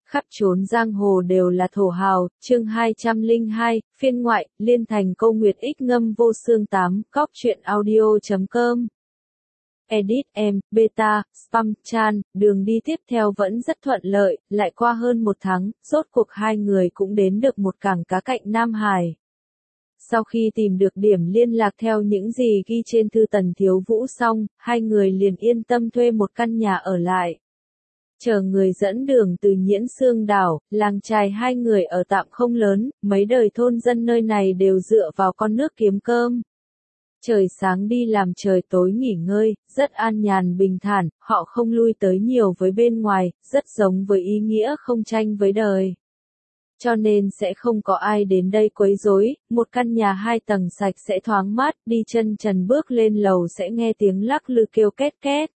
Khắp chốn giang hồ đều là thổ hào, chương 202, phiên ngoại, Liên Thành Câu Nguyệt X ngâm vô xương 8, cóc truyện audio.com. Edit em, beta, spam, chan, đường đi tiếp theo vẫn rất thuận lợi, lại qua hơn một tháng, rốt cuộc hai người cũng đến được một cảng cá cạnh Nam Hải. Sau khi tìm được điểm liên lạc theo những gì ghi trên thư Tần Thiếu Vũ xong, hai người liền yên tâm thuê một căn nhà ở lại. Chờ người dẫn đường từ Nhiễn Xương đảo, làng chài hai người ở tạm không lớn, mấy đời thôn dân nơi này đều dựa vào con nước kiếm cơm. Trời sáng đi làm trời tối nghỉ ngơi, rất an nhàn bình thản, họ không lui tới nhiều với bên ngoài, rất giống với ý nghĩa không tranh với đời. Cho nên sẽ không có ai đến đây quấy rối, một căn nhà 2 tầng sạch sẽ thoáng mát, đi chân trần bước lên lầu sẽ nghe tiếng lắc lư kêu két két.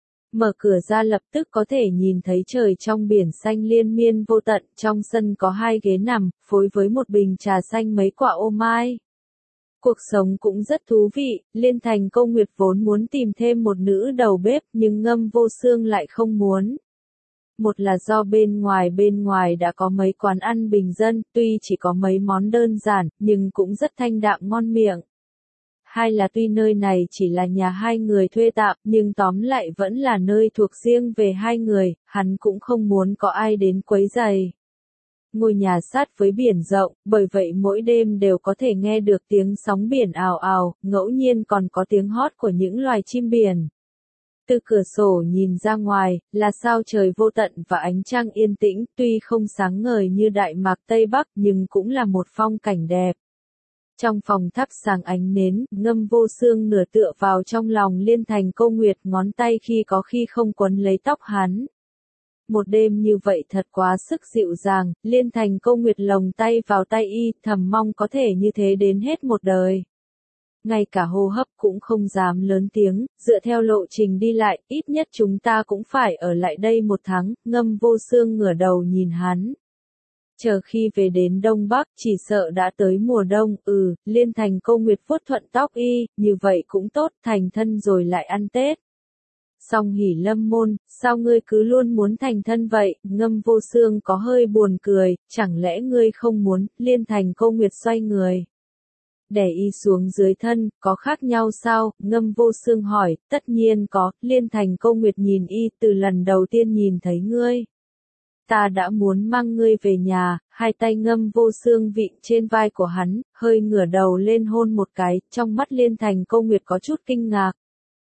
Mở cửa ra lập tức có thể nhìn thấy trời trong biển xanh liên miên vô tận, trong sân có 2 ghế nằm, phối với một bình trà xanh mấy quả ô mai. Cuộc sống cũng rất thú vị, Liên Thành Câu Nguyệt vốn muốn tìm thêm một nữ đầu bếp nhưng Ngâm Vô Xương lại không muốn. Một là do bên ngoài đã có mấy quán ăn bình dân, tuy chỉ có mấy món đơn giản, nhưng cũng rất thanh đạm ngon miệng. Hai là tuy nơi này chỉ là nhà hai người thuê tạm, nhưng tóm lại vẫn là nơi thuộc riêng về hai người, hắn cũng không muốn có ai đến quấy rầy. Ngôi nhà sát với biển rộng, bởi vậy mỗi đêm đều có thể nghe được tiếng sóng biển ào ào, ngẫu nhiên còn có tiếng hót của những loài chim biển. Từ cửa sổ nhìn ra ngoài, là sao trời vô tận và ánh trăng yên tĩnh, tuy không sáng ngời như Đại Mạc Tây Bắc nhưng cũng là một phong cảnh đẹp. Trong phòng thắp sáng ánh nến, Ngâm Vô Xương nửa tựa vào trong lòng Liên Thành Câu Nguyệt, ngón tay khi có khi không quấn lấy tóc hắn. Một đêm như vậy thật quá sức dịu dàng, Liên Thành Câu Nguyệt lồng tay vào tay y, thầm mong có thể như thế đến hết một đời. Ngay cả hô hấp cũng không dám lớn tiếng, dựa theo lộ trình đi lại, ít nhất chúng ta cũng phải ở lại đây 1 tháng, Ngâm Vô Xương ngửa đầu nhìn hắn. Chờ khi về đến Đông Bắc, chỉ sợ đã tới mùa đông, Liên Thành Câu Nguyệt vuốt thuận tóc y, như vậy cũng tốt, thành thân rồi lại ăn Tết. Song Hỉ Lâm môn, sao ngươi cứ luôn muốn thành thân vậy, Ngâm Vô Xương có hơi buồn cười, chẳng lẽ ngươi không muốn, Liên Thành Câu Nguyệt xoay người. Đè y xuống dưới thân, có khác nhau sao, Ngâm Vô Xương hỏi, tất nhiên có, Liên Thành Câu Nguyệt nhìn y từ lần đầu tiên nhìn thấy ngươi. Ta đã muốn mang ngươi về nhà, hai tay Ngâm Vô Xương vịn trên vai của hắn, hơi ngửa đầu lên hôn một cái, trong mắt Liên Thành Câu Nguyệt có chút kinh ngạc.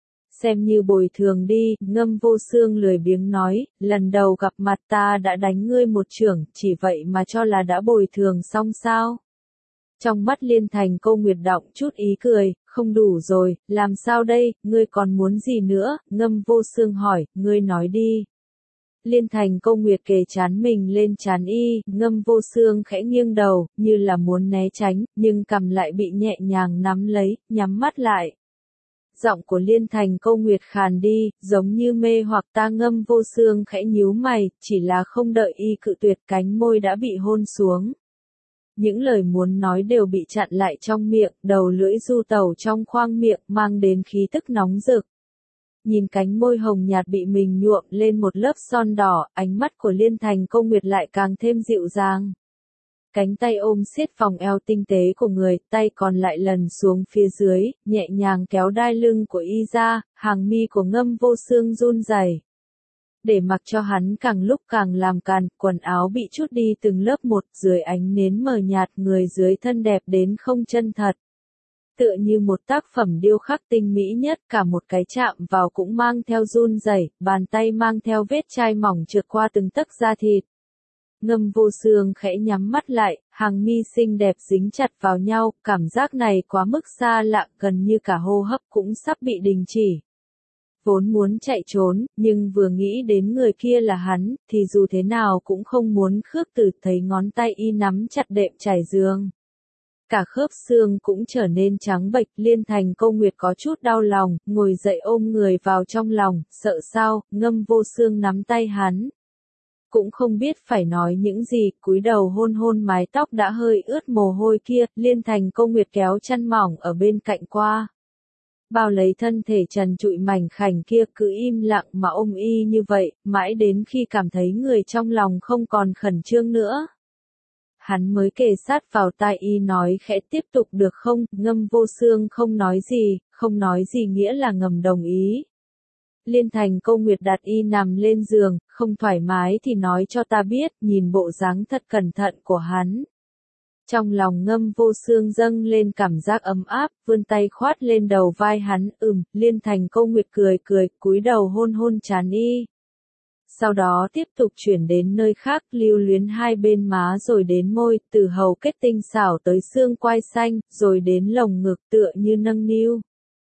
Xem như bồi thường đi, Ngâm Vô Xương lười biếng nói, lần đầu gặp mặt ta đã đánh ngươi một chưởng, chỉ vậy mà cho là đã bồi thường xong sao? Trong mắt Liên Thành Câu Nguyệt đọng chút ý cười, không đủ rồi, làm sao đây, ngươi còn muốn gì nữa, Ngâm Vô Xương hỏi, ngươi nói đi. Liên Thành Câu Nguyệt kề trán mình lên trán y, Ngâm Vô Xương khẽ nghiêng đầu, như là muốn né tránh, nhưng cằm lại bị nhẹ nhàng nắm lấy, nhắm mắt lại. Giọng của Liên Thành Câu Nguyệt khàn đi, giống như mê hoặc ta. Ngâm Vô Xương khẽ nhíu mày, chỉ là không đợi y cự tuyệt, cánh môi đã bị hôn xuống. Những lời muốn nói đều bị chặn lại trong miệng, đầu lưỡi du tẩu trong khoang miệng, mang đến khí tức nóng rực. Nhìn cánh môi hồng nhạt bị mình nhuộm lên một lớp son đỏ, ánh mắt của Liên Thành Câu Nguyệt lại càng thêm dịu dàng. Cánh tay ôm siết vòng eo tinh tế của người, tay còn lại lần xuống phía dưới, nhẹ nhàng kéo đai lưng của y ra, hàng mi của Ngâm Vô Xương run rẩy. Để mặc cho hắn càng lúc càng làm càn, quần áo bị trút đi từng lớp một, dưới ánh nến mờ nhạt, người dưới thân đẹp đến không chân thật. Tựa như một tác phẩm điêu khắc tinh mỹ nhất, cả một cái chạm vào cũng mang theo run rẩy, bàn tay mang theo vết chai mỏng trượt qua từng tấc da thịt. Ngâm Vô Xương khẽ nhắm mắt lại, hàng mi xinh đẹp dính chặt vào nhau, cảm giác này quá mức xa lạ, gần như cả hô hấp cũng sắp bị đình chỉ. Vốn muốn chạy trốn, nhưng vừa nghĩ đến người kia là hắn, thì dù thế nào cũng không muốn khước từ, thấy ngón tay y nắm chặt đệm trải giường. Cả khớp xương cũng trở nên trắng bệch, Liên Thành Câu Nguyệt có chút đau lòng, ngồi dậy ôm người vào trong lòng, sợ sao, Ngâm Vô Xương nắm tay hắn. Cũng không biết phải nói những gì, cúi đầu hôn hôn mái tóc đã hơi ướt mồ hôi kia, Liên Thành Câu Nguyệt kéo chăn mỏng ở bên cạnh qua. bao lấy thân thể trần trụi mảnh khảnh kia cứ im lặng mà ôm y như vậy, mãi đến khi cảm thấy người trong lòng không còn khẩn trương nữa. Hắn mới kề sát vào tai y nói khẽ tiếp tục được không, Ngâm Vô Xương không nói gì nghĩa là ngầm đồng ý. Liên Thành Câu Nguyệt đặt y nằm lên giường, không thoải mái thì nói cho ta biết, nhìn bộ dáng thật cẩn thận của hắn. Trong lòng Ngâm Vô Xương dâng lên cảm giác ấm áp, vươn tay khoát lên đầu vai hắn, Liên Thành Câu Nguyệt cười, cúi đầu hôn hôn trán y. Sau đó tiếp tục chuyển đến nơi khác, lưu luyến hai bên má rồi đến môi, từ hầu kết tinh xảo tới xương quai xanh, rồi đến lồng ngực tựa như nâng niu.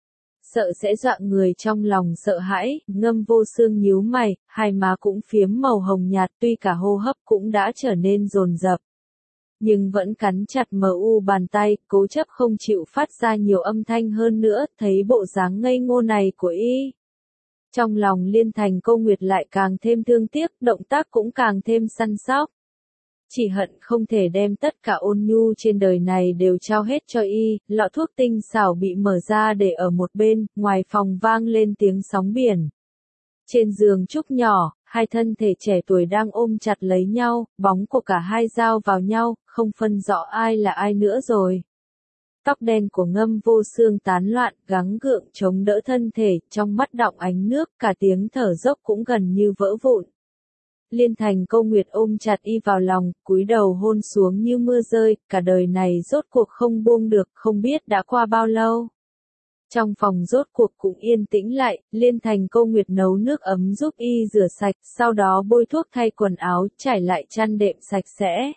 Sợ sẽ dọa người trong lòng sợ hãi, Ngâm Vô Xương nhíu mày, hai má cũng phiếm màu hồng nhạt, tuy cả hô hấp cũng đã trở nên dồn dập. Nhưng vẫn cắn chặt bàn tay, cố chấp không chịu phát ra nhiều âm thanh hơn nữa, thấy bộ dáng ngây ngô này của y. Trong lòng Liên Thành Câu Nguyệt lại càng thêm thương tiếc, động tác cũng càng thêm săn sóc. Chỉ hận không thể đem tất cả ôn nhu trên đời này đều trao hết cho y, lọ thuốc tinh xảo bị mở ra để ở một bên, ngoài phòng vang lên tiếng sóng biển. Trên giường trúc nhỏ, hai thân thể trẻ tuổi đang ôm chặt lấy nhau, bóng của cả hai giao vào nhau, không phân rõ ai là ai nữa rồi. Tóc đen của Ngâm Vô Xương tán loạn, gắng gượng chống đỡ thân thể, trong mắt đọng ánh nước, cả tiếng thở dốc cũng gần như vỡ vụn. Liên Thành Câu Nguyệt ôm chặt y vào lòng, cúi đầu hôn xuống như mưa rơi, cả đời này rốt cuộc không buông được, không biết đã qua bao lâu. Trong phòng rốt cuộc cũng yên tĩnh lại, Liên Thành Câu Nguyệt nấu nước ấm giúp y rửa sạch, sau đó bôi thuốc thay quần áo, trải lại chăn đệm sạch sẽ.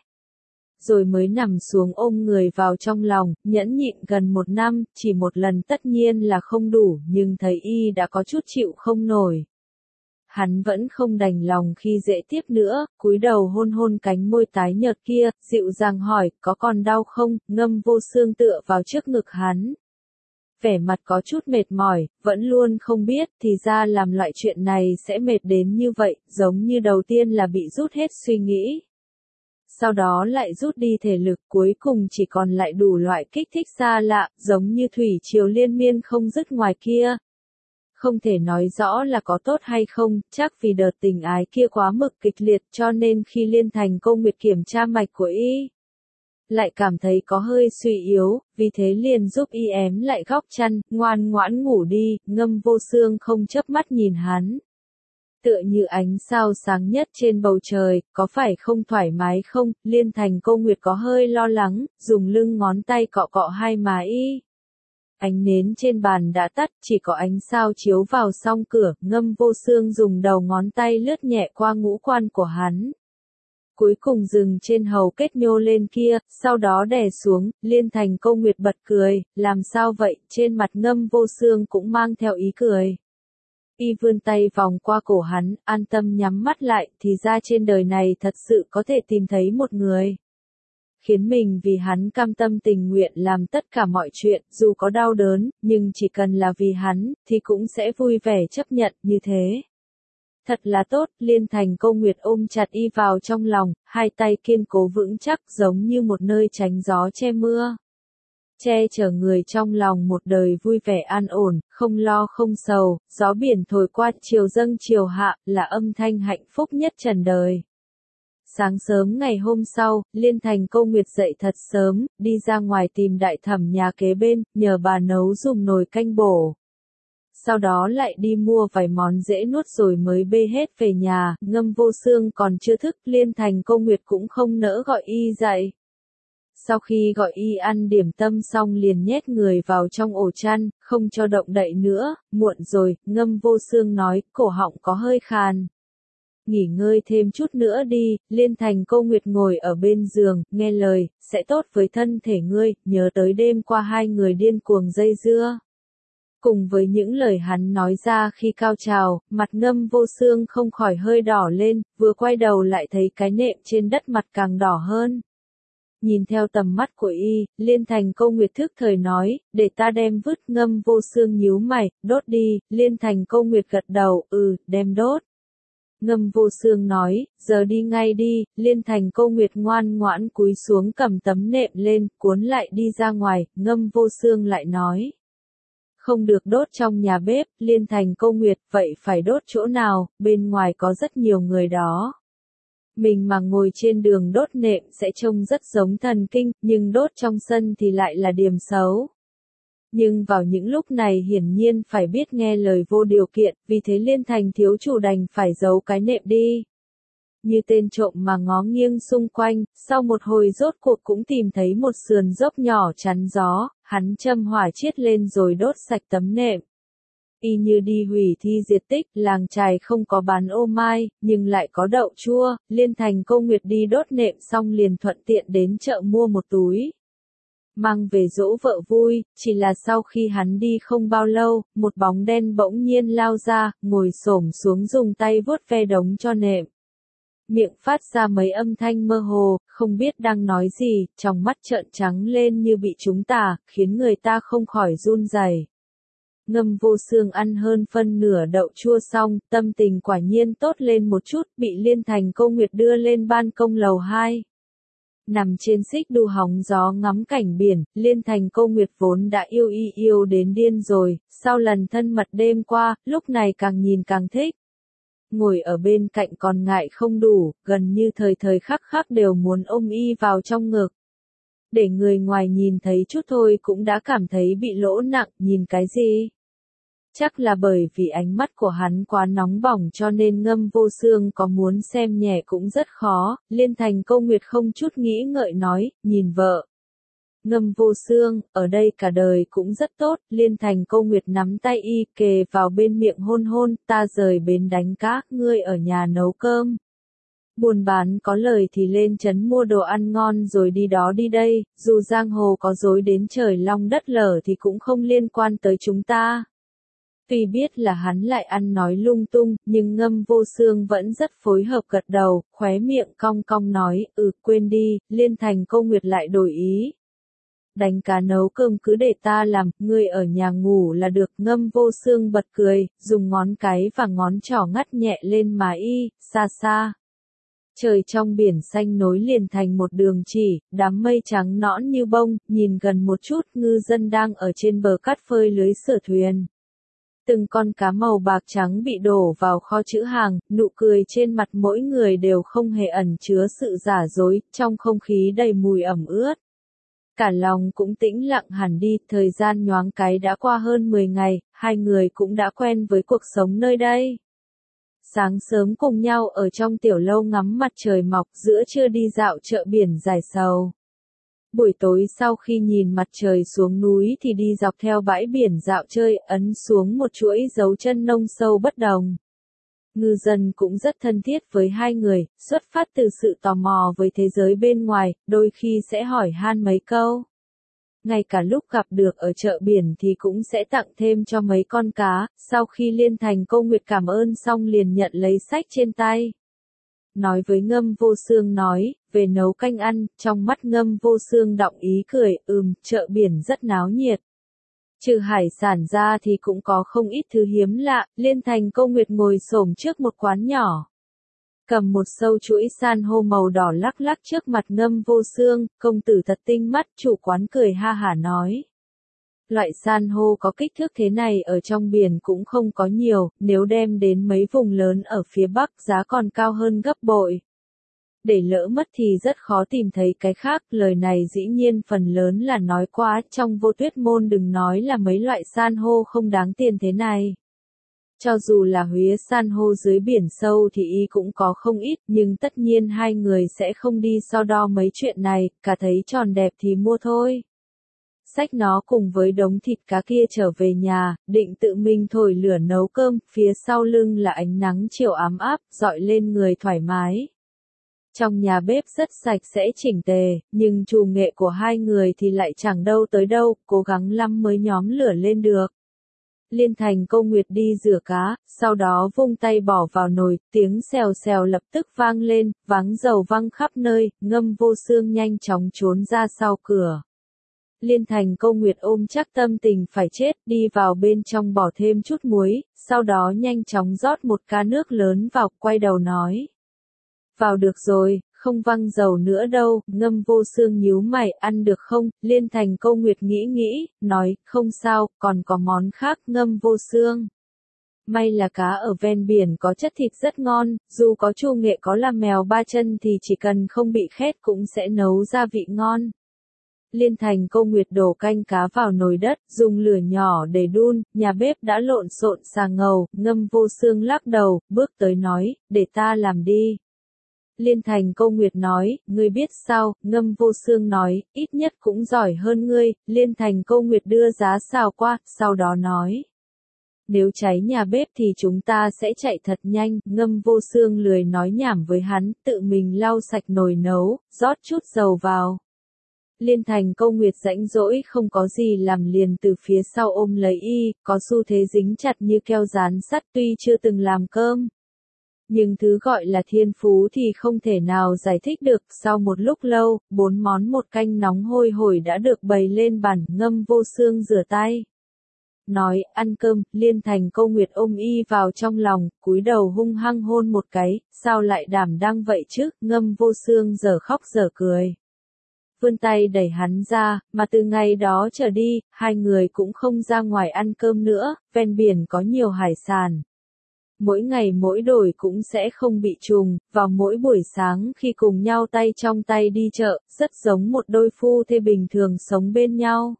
Rồi mới nằm xuống ôm người vào trong lòng, nhẫn nhịn gần 1 năm, chỉ một lần tất nhiên là không đủ, nhưng thấy y đã có chút chịu không nổi. Hắn vẫn không đành lòng khi dễ tiếp nữa, cúi đầu hôn hôn cánh môi tái nhợt kia, dịu dàng hỏi, có còn đau không, Ngâm Vô Xương tựa vào trước ngực hắn. Vẻ mặt có chút mệt mỏi, vẫn luôn không biết, thì ra làm loại chuyện này sẽ mệt đến như vậy, giống như đầu tiên là bị rút hết suy nghĩ. Sau đó lại rút đi thể lực, cuối cùng chỉ còn lại đủ loại kích thích xa lạ, giống như thủy triều liên miên không dứt ngoài kia. Không thể nói rõ là có tốt hay không, chắc vì đợt tình ái kia quá mực kịch liệt cho nên khi Liên Thành Câu Nguyệt kiểm tra mạch của y, lại cảm thấy có hơi suy yếu, vì thế liền giúp y ém lại góc chăn, ngoan ngoãn ngủ đi, Ngâm Vô Xương không chớp mắt nhìn hắn. Tựa như ánh sao sáng nhất trên bầu trời, có phải không thoải mái không, Liên Thành Câu Nguyệt có hơi lo lắng, dùng lưng ngón tay cọ cọ hai má y. Ánh nến trên bàn đã tắt, chỉ có ánh sao chiếu vào song cửa, Ngâm Vô Xương dùng đầu ngón tay lướt nhẹ qua ngũ quan của hắn. Cuối cùng dừng trên hầu kết nhô lên kia, sau đó đè xuống, Liên Thành Câu Nguyệt bật cười, làm sao vậy, trên mặt Ngâm Vô Xương cũng mang theo ý cười. Y vươn tay vòng qua cổ hắn, an tâm nhắm mắt lại, thì ra trên đời này thật sự có thể tìm thấy một người. Khiến mình vì hắn cam tâm tình nguyện làm tất cả mọi chuyện, dù có đau đớn, nhưng chỉ cần là vì hắn, thì cũng sẽ vui vẻ chấp nhận như thế. Thật là tốt, Liên Thành Câu Nguyệt ôm chặt y vào trong lòng, hai tay kiên cố vững chắc giống như một nơi tránh gió che mưa. Che chở người trong lòng một đời vui vẻ an ổn, không lo không sầu, gió biển thổi qua chiều dâng chiều hạ, là âm thanh hạnh phúc nhất trần đời. Sáng sớm ngày hôm sau, Liên Thành Câu Nguyệt dậy thật sớm, đi ra ngoài tìm đại thẩm nhà kế bên, nhờ bà nấu dùm nồi canh bổ. Sau đó lại đi mua vài món dễ nuốt rồi mới bê hết về nhà, Ngâm Vô Xương còn chưa thức, Liên Thành Câu Nguyệt cũng không nỡ gọi y dậy. Sau khi gọi y ăn điểm tâm xong liền nhét người vào trong ổ chăn, không cho động đậy nữa, muộn rồi, Ngâm Vô Xương nói, cổ họng có hơi khàn. Nghỉ ngơi thêm chút nữa đi, Liên Thành Câu Nguyệt ngồi ở bên giường, nghe lời, sẽ tốt với thân thể ngươi, nhớ tới đêm qua hai người điên cuồng dây dưa. Cùng với những lời hắn nói ra khi cao trào, mặt Ngâm Vô Xương không khỏi hơi đỏ lên, vừa quay đầu lại thấy cái nệm trên đất mặt càng đỏ hơn. Nhìn theo tầm mắt của y, Liên Thành Câu Nguyệt thức thời nói, để ta đem vứt, Ngâm Vô Xương nhíu mày, đốt đi, Liên Thành Câu Nguyệt gật đầu, đem đốt. Ngâm Vô Xương nói, giờ đi ngay đi, Liên Thành Câu Nguyệt ngoan ngoãn cúi xuống cầm tấm nệm lên, cuốn lại đi ra ngoài, Ngâm Vô Xương lại nói. Không được đốt trong nhà bếp, Liên Thành Câu Nguyệt, vậy phải đốt chỗ nào, bên ngoài có rất nhiều người đó. Mình mà ngồi trên đường đốt nệm sẽ trông rất giống thần kinh, nhưng đốt trong sân thì lại là điềm xấu. Nhưng vào những lúc này hiển nhiên phải biết nghe lời vô điều kiện, vì thế Liên Thành thiếu chủ đành phải giấu cái nệm đi. Như tên trộm mà ngó nghiêng xung quanh, sau một hồi rốt cuộc cũng tìm thấy một sườn dốc nhỏ chắn gió, hắn châm hỏa chiết lên rồi đốt sạch tấm nệm. Y như đi hủy thi diệt tích, làng chài không có bán ô mai, nhưng lại có đậu chua, Liên Thành Câu Nguyệt đi đốt nệm xong liền thuận tiện đến chợ mua một túi. Mang về dỗ vợ vui, chỉ là sau khi hắn đi không bao lâu, một bóng đen bỗng nhiên lao ra, ngồi xổm xuống dùng tay vuốt ve đống cho nệm. Miệng phát ra mấy âm thanh mơ hồ, không biết đang nói gì, trong mắt trợn trắng lên như bị trúng tà, khiến người ta không khỏi run rẩy. Ngâm Vô Xương ăn hơn phân nửa đậu chua xong, tâm tình quả nhiên tốt lên một chút, bị Liên Thành Câu Nguyệt đưa lên ban công lầu 2. Nằm trên xích đu hóng gió ngắm cảnh biển, Liên Thành Câu Nguyệt vốn đã yêu đến điên rồi, sau lần thân mật đêm qua, lúc này càng nhìn càng thích. Ngồi ở bên cạnh còn ngại không đủ, gần như thời thời khắc khắc đều muốn ôm y vào trong ngực. Để người ngoài nhìn thấy chút thôi cũng đã cảm thấy bị lỗ nặng, nhìn cái gì? Chắc là bởi vì ánh mắt của hắn quá nóng bỏng cho nên Ngâm Vô Xương có muốn xem nhẹ cũng rất khó, Liên Thành Câu Nguyệt không chút nghĩ ngợi nói, nhìn vợ. Ngâm Vô Xương, ở đây cả đời cũng rất tốt, Liên Thành Câu Nguyệt nắm tay y kề vào bên miệng hôn hôn, ta rời bến đánh cá, ngươi ở nhà nấu cơm. Buôn bán có lời thì lên trấn mua đồ ăn ngon rồi đi đó đi đây, dù giang hồ có dối đến trời long đất lở thì cũng không liên quan tới chúng ta. Tuy biết là hắn lại ăn nói lung tung, nhưng Ngâm Vô Xương vẫn rất phối hợp gật đầu, khóe miệng cong cong nói, quên đi, Liên Thành Câu Nguyệt lại đổi ý. Đánh cá nấu cơm cứ để ta làm, ngươi ở nhà ngủ là được. Ngâm Vô Xương bật cười, dùng ngón cái và ngón trỏ ngắt nhẹ lên má y, xa xa. Trời trong biển xanh nối liền thành một đường chỉ, đám mây trắng nõn như bông, nhìn gần một chút ngư dân đang ở trên bờ cát phơi lưới sửa thuyền. Từng con cá màu bạc trắng bị đổ vào kho trữ hàng, nụ cười trên mặt mỗi người đều không hề ẩn chứa sự giả dối, trong không khí đầy mùi ẩm ướt. Cả lòng cũng tĩnh lặng hẳn đi, thời gian nhoáng cái đã qua hơn 10 ngày, hai người cũng đã quen với cuộc sống nơi đây. Sáng sớm cùng nhau ở trong tiểu lâu ngắm mặt trời mọc, giữa trưa đi dạo chợ biển Giải Sầu. Buổi tối sau khi nhìn mặt trời xuống núi thì đi dọc theo bãi biển dạo chơi, ấn xuống một chuỗi dấu chân nông sâu bất đồng. Ngư dân cũng rất thân thiết với hai người, xuất phát từ sự tò mò với thế giới bên ngoài, đôi khi sẽ hỏi han mấy câu. Ngay cả lúc gặp được ở chợ biển thì cũng sẽ tặng thêm cho mấy con cá, sau khi Liên Thành Câu Nguyệt cảm ơn xong liền nhận lấy sách trên tay. Nói với Ngâm Vô Xương nói, về nấu canh ăn, trong mắt Ngâm Vô Xương đọng ý cười, chợ biển rất náo nhiệt. Trừ hải sản ra thì cũng có không ít thứ hiếm lạ, Liên Thành Câu Nguyệt ngồi xổm trước một quán nhỏ. Cầm một sâu chuỗi san hô màu đỏ lắc lắc trước mặt Ngâm Vô Xương, công tử thật tinh mắt, chủ quán cười ha hả nói. Loại san hô có kích thước thế này ở trong biển cũng không có nhiều, nếu đem đến mấy vùng lớn ở phía Bắc giá còn cao hơn gấp bội. Để lỡ mất thì rất khó tìm thấy cái khác, lời này dĩ nhiên phần lớn là nói quá, trong Vô Tuyết Môn đừng nói là mấy loại san hô không đáng tiền thế này. Cho dù là huế san hô dưới biển sâu thì y cũng có không ít, nhưng tất nhiên hai người sẽ không đi so đo mấy chuyện này, cả thấy tròn đẹp thì mua thôi. Xách nó cùng với đống thịt cá kia trở về nhà, định tự mình thổi lửa nấu cơm, phía sau lưng là ánh nắng chiều ấm áp, dọi lên người thoải mái. Trong nhà bếp rất sạch sẽ chỉnh tề, nhưng trù nghệ của hai người thì lại chẳng đâu tới đâu, cố gắng lắm mới nhóm lửa lên được. Liên Thành Câu Nguyệt đi rửa cá, sau đó vung tay bỏ vào nồi, tiếng xèo xèo lập tức vang lên, váng dầu văng khắp nơi, Ngâm Vô Xương nhanh chóng trốn ra sau cửa. Liên Thành Câu Nguyệt ôm chắc tâm tình phải chết, đi vào bên trong bỏ thêm chút muối, sau đó nhanh chóng rót một cá nước lớn vào, quay đầu nói. Vào được rồi, không văng dầu nữa đâu, Ngâm Vô Xương nhíu mày, ăn được không, Liên Thành Câu Nguyệt nghĩ, nói, không sao, còn có món khác, Ngâm Vô Xương. May là cá ở ven biển có chất thịt rất ngon, dù có chu nghệ có là mèo ba chân thì chỉ cần không bị khét cũng sẽ nấu ra vị ngon. Liên Thành Câu Nguyệt đổ canh cá vào nồi đất, dùng lửa nhỏ để đun, nhà bếp đã lộn xộn xà ngầu, Ngâm Vô Xương lắc đầu, bước tới nói, để ta làm đi. Liên Thành Câu Nguyệt nói, ngươi biết sao, Ngâm Vô Xương nói, ít nhất cũng giỏi hơn ngươi, Liên Thành Câu Nguyệt đưa giá xào qua, sau đó nói. Nếu cháy nhà bếp thì chúng ta sẽ chạy thật nhanh, Ngâm Vô Xương lười nói nhảm với hắn, tự mình lau sạch nồi nấu, rót chút dầu vào. Liên Thành Câu Nguyệt rãnh rỗi không có gì làm liền từ phía sau ôm lấy y, có xu thế dính chặt như keo dán sắt tuy chưa từng làm cơm. Nhưng thứ gọi là thiên phú thì không thể nào giải thích được, sau một lúc lâu, 4 món một canh nóng hôi hổi đã được bày lên bàn, Ngâm Vô Xương rửa tay. Nói, ăn cơm, Liên Thành Câu Nguyệt ôm y vào trong lòng, cúi đầu hung hăng hôn một cái, sao lại đảm đang vậy chứ, Ngâm Vô Xương giờ khóc giờ cười. Vươn tay đẩy hắn ra, mà từ ngày đó trở đi, hai người cũng không ra ngoài ăn cơm nữa, ven biển có nhiều hải sản. Mỗi ngày mỗi đổi cũng sẽ không bị trùng, vào mỗi buổi sáng khi cùng nhau tay trong tay đi chợ, rất giống một đôi phu thê bình thường sống bên nhau.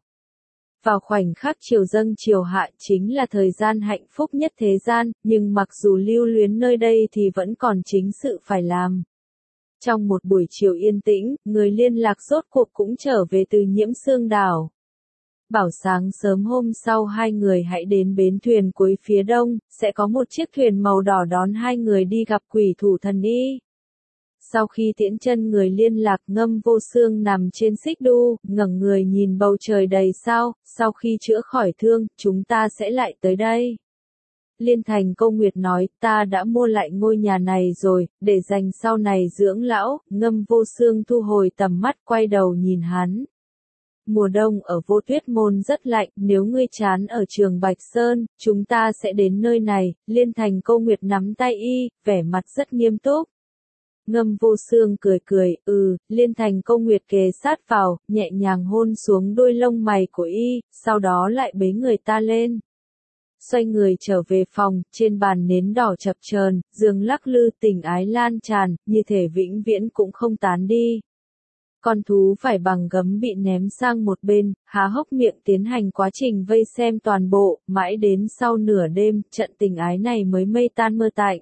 Vào khoảnh khắc chiều dâng chiều hạ chính là thời gian hạnh phúc nhất thế gian, nhưng mặc dù lưu luyến nơi đây thì vẫn còn chính sự phải làm. Trong một buổi chiều yên tĩnh, người liên lạc rốt cuộc cũng trở về từ Nhiễm Sương đảo. Bảo sáng sớm hôm sau hai người hãy đến bến thuyền cuối phía đông, sẽ có một chiếc thuyền màu đỏ đón hai người đi gặp quỷ thủ thần y. Sau khi tiễn chân người liên lạc, Ngâm Vô Xương nằm trên xích đu, ngẩng người nhìn bầu trời đầy sao, sau khi chữa khỏi thương, chúng ta sẽ lại tới đây. Liên Thành Câu Nguyệt nói, ta đã mua lại ngôi nhà này rồi, để dành sau này dưỡng lão, Ngâm Vô Xương thu hồi tầm mắt quay đầu nhìn hắn. Mùa đông ở Vô Tuyết Môn rất lạnh, nếu ngươi chán ở Trường Bạch Sơn, chúng ta sẽ đến nơi này, Liên Thành Câu Nguyệt nắm tay y, vẻ mặt rất nghiêm túc. Ngâm Vô Xương cười, Liên Thành Câu Nguyệt kề sát vào, nhẹ nhàng hôn xuống đôi lông mày của y, sau đó lại bế người ta lên. Xoay người trở về phòng, trên bàn nến đỏ chập chờn, giường lắc lư tình ái lan tràn, như thể vĩnh viễn cũng không tán đi. Con thú phải bằng gấm bị ném sang một bên, há hốc miệng tiến hành quá trình vây xem toàn bộ, mãi đến sau nửa đêm, trận tình ái này mới mây tan mưa tạnh.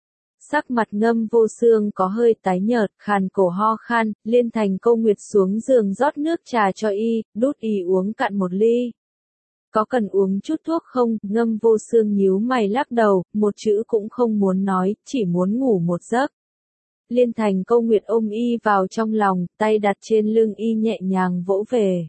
Sắc mặt Ngâm Vô Xương có hơi tái nhợt, khàn cổ ho khan, Liên Thành Câu Nguyệt xuống giường rót nước trà cho y, đút y uống cạn một ly. Có cần uống chút thuốc không? Ngâm Vô Xương nhíu mày lắc đầu, một chữ cũng không muốn nói, chỉ muốn ngủ một giấc. Liên Thành Câu Nguyệt ôm y vào trong lòng, tay đặt trên lưng y nhẹ nhàng vỗ về.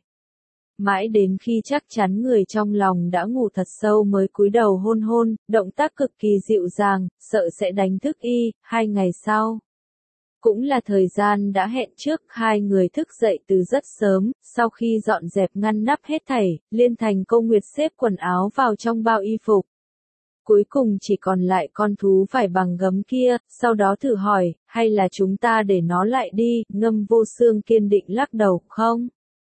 Mãi đến khi chắc chắn người trong lòng đã ngủ thật sâu mới cúi đầu hôn, động tác cực kỳ dịu dàng, sợ sẽ đánh thức y, 2 ngày sau. Cũng là thời gian đã hẹn trước, hai người thức dậy từ rất sớm, sau khi dọn dẹp ngăn nắp hết thảy, Liên Thành Câu Nguyệt xếp quần áo vào trong bao y phục. Cuối cùng chỉ còn lại con thú phải bằng gấm kia, sau đó thử hỏi, hay là chúng ta để nó lại đi, Ngâm Vô Xương kiên định lắc đầu, không.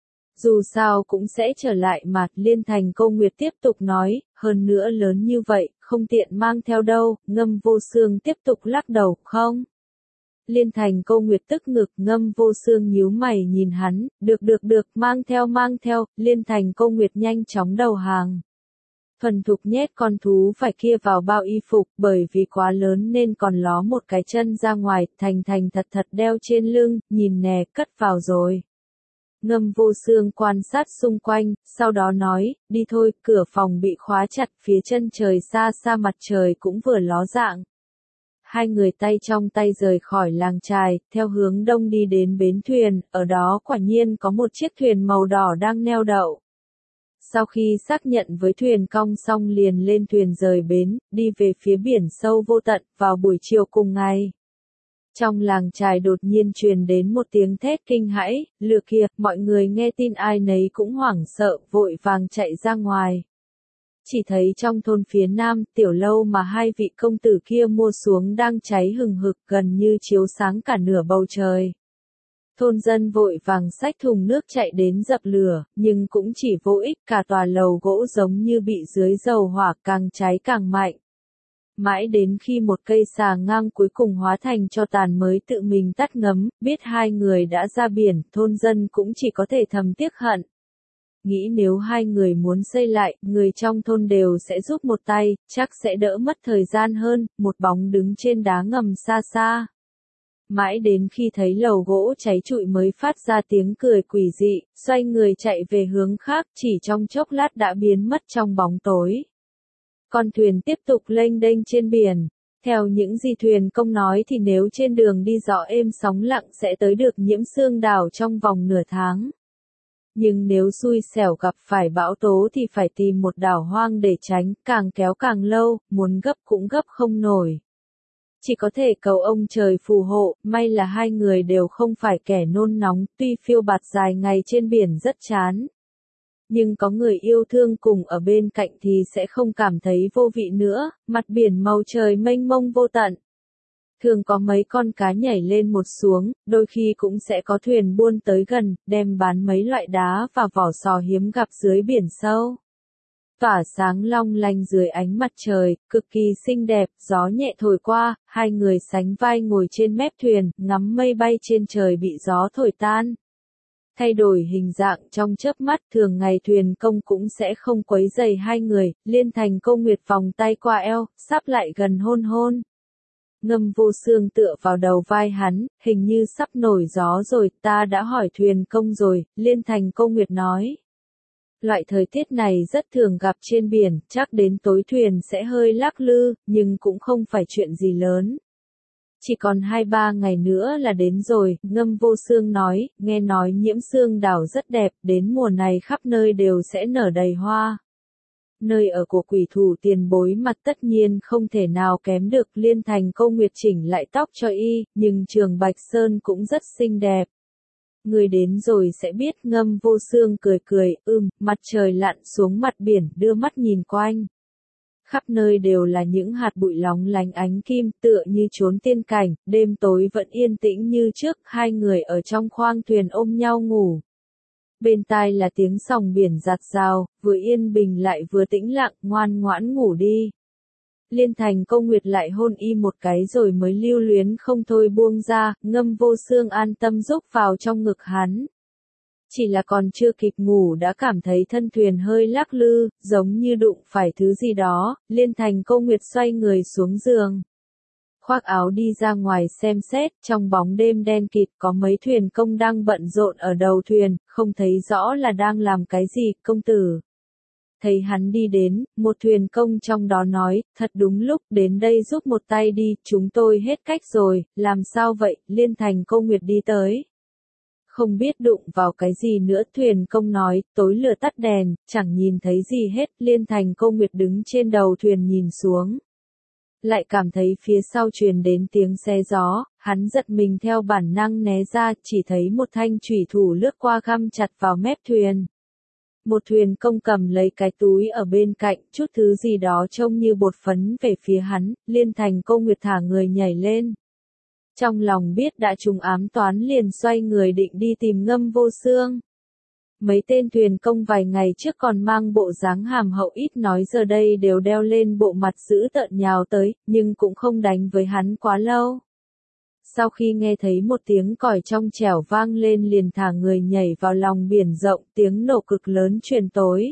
Dù sao cũng sẽ trở lại mà, Liên Thành Câu Nguyệt tiếp tục nói, hơn nữa lớn như vậy, không tiện mang theo đâu, Ngâm Vô Xương tiếp tục lắc đầu, không. Liên Thành Câu Nguyệt tức ngực, Ngâm Vô Xương nhíu mày nhìn hắn, được, mang theo, Liên Thành Câu Nguyệt nhanh chóng đầu hàng. Thuần thục nhét con thú phải kia vào bao y phục, bởi vì quá lớn nên còn ló một cái chân ra ngoài, thành thật đeo trên lưng, nhìn nè, cất vào rồi. Ngâm Vô Xương quan sát xung quanh, sau đó nói, đi thôi, cửa phòng bị khóa chặt, phía chân trời xa mặt trời cũng vừa ló dạng. Hai người tay trong tay rời khỏi làng chài, theo hướng đông đi đến bến thuyền, ở đó quả nhiên có một chiếc thuyền màu đỏ đang neo đậu. Sau khi xác nhận với thuyền cong xong liền lên thuyền rời bến, đi về phía biển sâu vô tận, vào buổi chiều cùng ngày. Trong làng chài đột nhiên truyền đến một tiếng thét kinh hãi, lừa kìa, mọi người nghe tin ai nấy cũng hoảng sợ, vội vàng chạy ra ngoài. Chỉ thấy trong thôn phía nam, tiểu lâu mà hai vị công tử kia mua xuống đang cháy hừng hực gần như chiếu sáng cả nửa bầu trời. Thôn dân vội vàng xách thùng nước chạy đến dập lửa, nhưng cũng chỉ vô ích, cả tòa lầu gỗ giống như bị dưới dầu hỏa càng cháy càng mạnh. Mãi đến khi một cây xà ngang cuối cùng hóa thành tro tàn mới tự mình tắt ngấm, biết hai người đã ra biển, thôn dân cũng chỉ có thể thầm tiếc hận. Nghĩ nếu hai người muốn xây lại, người trong thôn đều sẽ giúp một tay, chắc sẽ đỡ mất thời gian hơn, một bóng đứng trên đá ngầm xa xa. Mãi đến khi thấy lầu gỗ cháy trụi mới phát ra tiếng cười quỷ dị, xoay người chạy về hướng khác, chỉ trong chốc lát đã biến mất trong bóng tối. Con thuyền tiếp tục lênh đênh trên biển. Theo những gì thuyền công nói thì nếu trên đường đi gió êm sóng lặng sẽ tới được Nhiễm Xương đảo trong vòng nửa tháng. Nhưng nếu xui xẻo gặp phải bão tố thì phải tìm một đảo hoang để tránh, càng kéo càng lâu, muốn gấp cũng gấp không nổi. Chỉ có thể cầu ông trời phù hộ, may là hai người đều không phải kẻ nôn nóng, tuy phiêu bạt dài ngày trên biển rất chán. Nhưng có người yêu thương cùng ở bên cạnh thì sẽ không cảm thấy vô vị nữa, mặt biển màu trời mênh mông vô tận. Thường có mấy con cá nhảy lên một xuống, đôi khi cũng sẽ có thuyền buôn tới gần, đem bán mấy loại đá và vỏ sò hiếm gặp dưới biển sâu. Tỏa sáng long lanh dưới ánh mặt trời, cực kỳ xinh đẹp, gió nhẹ thổi qua, hai người sánh vai ngồi trên mép thuyền, ngắm mây bay trên trời bị gió thổi tan. Thay đổi hình dạng trong chớp mắt, thường ngày thuyền công cũng sẽ không quấy rầy hai người, Liên Thành Câu Nguyệt vòng tay qua eo, sắp lại gần hôn hôn. Ngâm Vô Xương tựa vào đầu vai hắn, hình như sắp nổi gió rồi, ta đã hỏi thuyền công rồi, Liên Thành Câu Nguyệt nói. Loại thời tiết này rất thường gặp trên biển, chắc đến tối thuyền sẽ hơi lắc lư, nhưng cũng không phải chuyện gì lớn. Chỉ còn 2-3 ngày nữa là đến rồi, Ngâm Vô Xương nói, nghe nói Nhiễm Xương đảo rất đẹp, đến mùa này khắp nơi đều sẽ nở đầy hoa. Nơi ở của quỷ thủ tiền bối mặt tất nhiên không thể nào kém được, Liên Thành Câu Nguyệt chỉnh lại tóc cho y, nhưng Trường Bạch Sơn cũng rất xinh đẹp. Người đến rồi sẽ biết, Ngâm Vô Xương cười cười, mặt trời lặn xuống mặt biển, đưa mắt nhìn quanh. Khắp nơi đều là những hạt bụi lóng lánh ánh kim, tựa như chốn tiên cảnh, đêm tối vẫn yên tĩnh như trước, hai người ở trong khoang thuyền ôm nhau ngủ. Bên tai là tiếng sóng biển giạt rào, vừa yên bình lại vừa tĩnh lặng, ngoan ngoãn ngủ đi. Liên Thành Câu Nguyệt lại hôn y một cái rồi mới lưu luyến không thôi buông ra, Ngâm Vô Xương an tâm rúc vào trong ngực hắn. Chỉ là còn chưa kịp ngủ đã cảm thấy thân thuyền hơi lắc lư, giống như đụng phải thứ gì đó, Liên Thành Câu Nguyệt xoay người xuống giường. Khoác áo đi ra ngoài xem xét, trong bóng đêm đen kịt có mấy thuyền công đang bận rộn ở đầu thuyền, không thấy rõ là đang làm cái gì, công tử. Thấy hắn đi đến, một thuyền công trong đó nói, thật đúng lúc, đến đây giúp một tay đi, chúng tôi hết cách rồi, làm sao vậy, Liên Thành Câu Nguyệt đi tới. Không biết đụng vào cái gì nữa, thuyền công nói, tối lửa tắt đèn, chẳng nhìn thấy gì hết, Liên Thành Câu Nguyệt đứng trên đầu thuyền nhìn xuống. Lại cảm thấy phía sau truyền đến tiếng xe gió, hắn giật mình theo bản năng né ra, chỉ thấy một thanh chủy thủ lướt qua găm chặt vào mép thuyền. Một thuyền công cầm lấy cái túi ở bên cạnh, chút thứ gì đó trông như bột phấn về phía hắn, Liên Thành Câu Nguyệt thả người nhảy lên. Trong lòng biết đã trúng ám toán liền xoay người định đi tìm Ngâm Vô Xương. Mấy tên thuyền công vài ngày trước còn mang bộ dáng hàm hậu ít nói giờ đây đều đeo lên bộ mặt dữ tợn nhào tới, nhưng cũng không đánh với hắn quá lâu. Sau khi nghe thấy một tiếng còi trong trẻo vang lên liền thả người nhảy vào lòng biển rộng, tiếng nổ cực lớn truyền tối.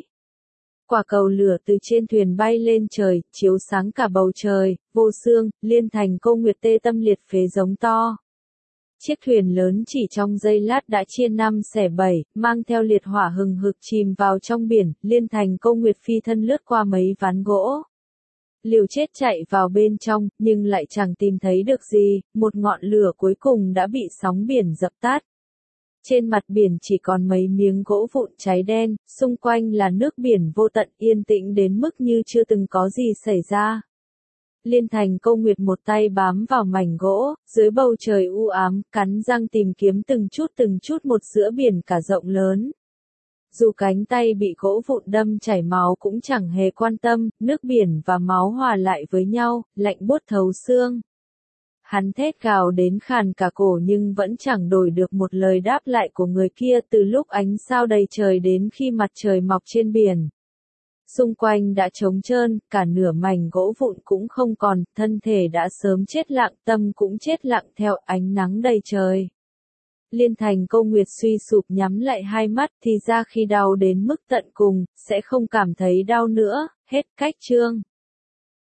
Quả cầu lửa từ trên thuyền bay lên trời, chiếu sáng cả bầu trời, Vô Xương, Liên Thành Câu Nguyệt tê tâm liệt phế giống to. Chiếc thuyền lớn chỉ trong giây lát đã chia 5 xẻ 7, mang theo liệt hỏa hừng hực chìm vào trong biển, Liên Thành Câu Nguyệt phi thân lướt qua mấy ván gỗ. Liều chết chạy vào bên trong, nhưng lại chẳng tìm thấy được gì, một ngọn lửa cuối cùng đã bị sóng biển dập tắt. Trên mặt biển chỉ còn mấy miếng gỗ vụn cháy đen, xung quanh là nước biển vô tận yên tĩnh đến mức như chưa từng có gì xảy ra. Liên Thành Câu Nguyệt một tay bám vào mảnh gỗ, dưới bầu trời u ám, cắn răng tìm kiếm từng chút một giữa biển cả rộng lớn. Dù cánh tay bị gỗ vụn đâm chảy máu cũng chẳng hề quan tâm, nước biển và máu hòa lại với nhau, lạnh buốt thấu xương. Hắn thét gào đến khàn cả cổ nhưng vẫn chẳng đổi được một lời đáp lại của người kia từ lúc ánh sao đầy trời đến khi mặt trời mọc trên biển. Xung quanh đã trống trơn, cả nửa mảnh gỗ vụn cũng không còn, thân thể đã sớm chết lặng, tâm cũng chết lặng theo ánh nắng đầy trời. Liên Thành Câu Nguyệt suy sụp nhắm lại hai mắt, thì ra khi đau đến mức tận cùng, sẽ không cảm thấy đau nữa, hết cách chương.